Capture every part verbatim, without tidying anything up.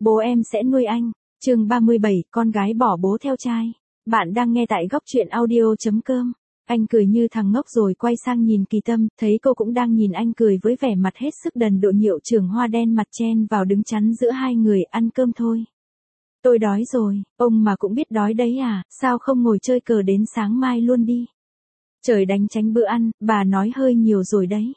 Bố em sẽ nuôi anh. Chương ba mươi bảy, con gái bỏ bố theo trai. Bạn đang nghe tại góc truyện audio chấm com. Anh cười như thằng ngốc rồi quay sang nhìn Kỳ Tâm, thấy cô cũng đang nhìn anh cười với vẻ mặt hết sức đần độn. Hiệu trưởng Hoa đen mặt chen vào đứng chắn giữa hai người. Ăn cơm thôi. Tôi đói rồi. Ông mà cũng biết đói đấy à, sao không ngồi chơi cờ đến sáng mai luôn đi. Trời đánh tránh bữa ăn, bà nói hơi nhiều rồi đấy.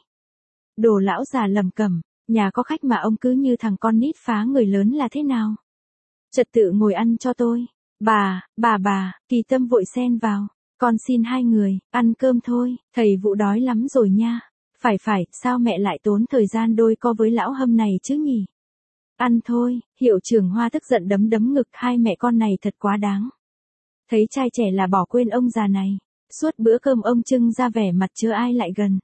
Đồ lão già lầm cẩm, nhà có khách mà ông cứ như thằng con nít phá người lớn là thế nào? Trật tự ngồi ăn cho tôi. Bà, bà bà, Kỳ Tâm vội xen vào. Con xin hai người, ăn cơm thôi, thầy Vũ đói lắm rồi nha. Phải phải, sao mẹ lại tốn thời gian đôi co với lão Hâm này chứ nhỉ? Ăn thôi, hiệu trưởng Hoa tức giận đấm đấm ngực, hai mẹ con này thật quá đáng. Thấy trai trẻ là bỏ quên ông già này. Suốt bữa cơm ông trưng ra vẻ mặt chớ ai lại gần.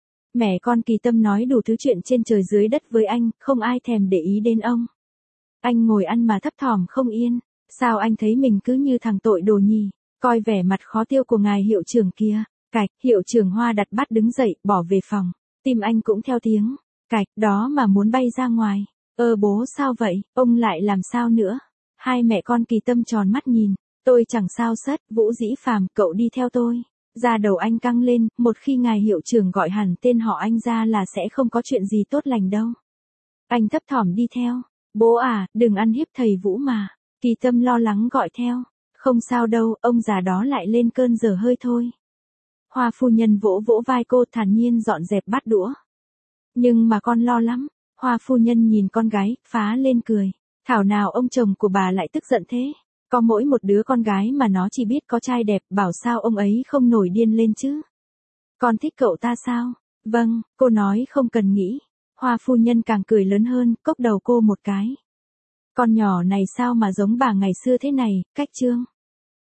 Mẹ con Kỳ Tâm nói đủ thứ chuyện trên trời dưới đất với anh, không ai thèm để ý đến ông. Anh ngồi ăn mà thấp thỏm không yên, sao anh thấy mình cứ như thằng tội đồ nhì, coi vẻ mặt khó tiêu của ngài hiệu trưởng kia. Cạch, hiệu trưởng Hoa đặt bát đứng dậy, bỏ về phòng, tim anh cũng theo tiếng, cạch, đó mà muốn bay ra ngoài. Ơ bố sao vậy, ông lại làm sao nữa? Hai mẹ con Kỳ Tâm tròn mắt nhìn, tôi chẳng sao sất, Vũ Dĩ Phàm, cậu đi theo tôi. Da đầu anh căng lên, một khi ngài hiệu trưởng gọi hẳn tên họ anh ra là sẽ không có chuyện gì tốt lành đâu. Anh thấp thỏm đi theo. Bố à, đừng ăn hiếp thầy Vũ mà. Kỳ Tâm lo lắng gọi theo. Không sao đâu, ông già đó lại lên cơn dở hơi thôi. Hoa phu nhân vỗ vỗ vai cô, thản nhiên dọn dẹp bát đũa. Nhưng mà con lo lắm. Hoa phu nhân nhìn con gái, phá lên cười. Thảo nào ông chồng của bà lại tức giận thế. Có mỗi một đứa con gái mà nó chỉ biết có trai đẹp, bảo sao ông ấy không nổi điên lên chứ. Con thích cậu ta sao? Vâng, cô nói không cần nghĩ. Hoa phu nhân càng cười lớn hơn, cốc đầu cô một cái. Con nhỏ này sao mà giống bà ngày xưa thế này, cách trương.